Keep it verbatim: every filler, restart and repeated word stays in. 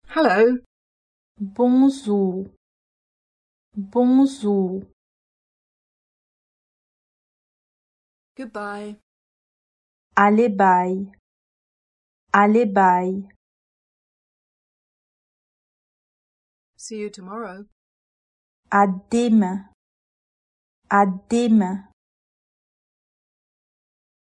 Hello. Bonjour. Bonjour. Goodbye. Allez, bye. Allez, bye. See you tomorrow. À demain. À demain.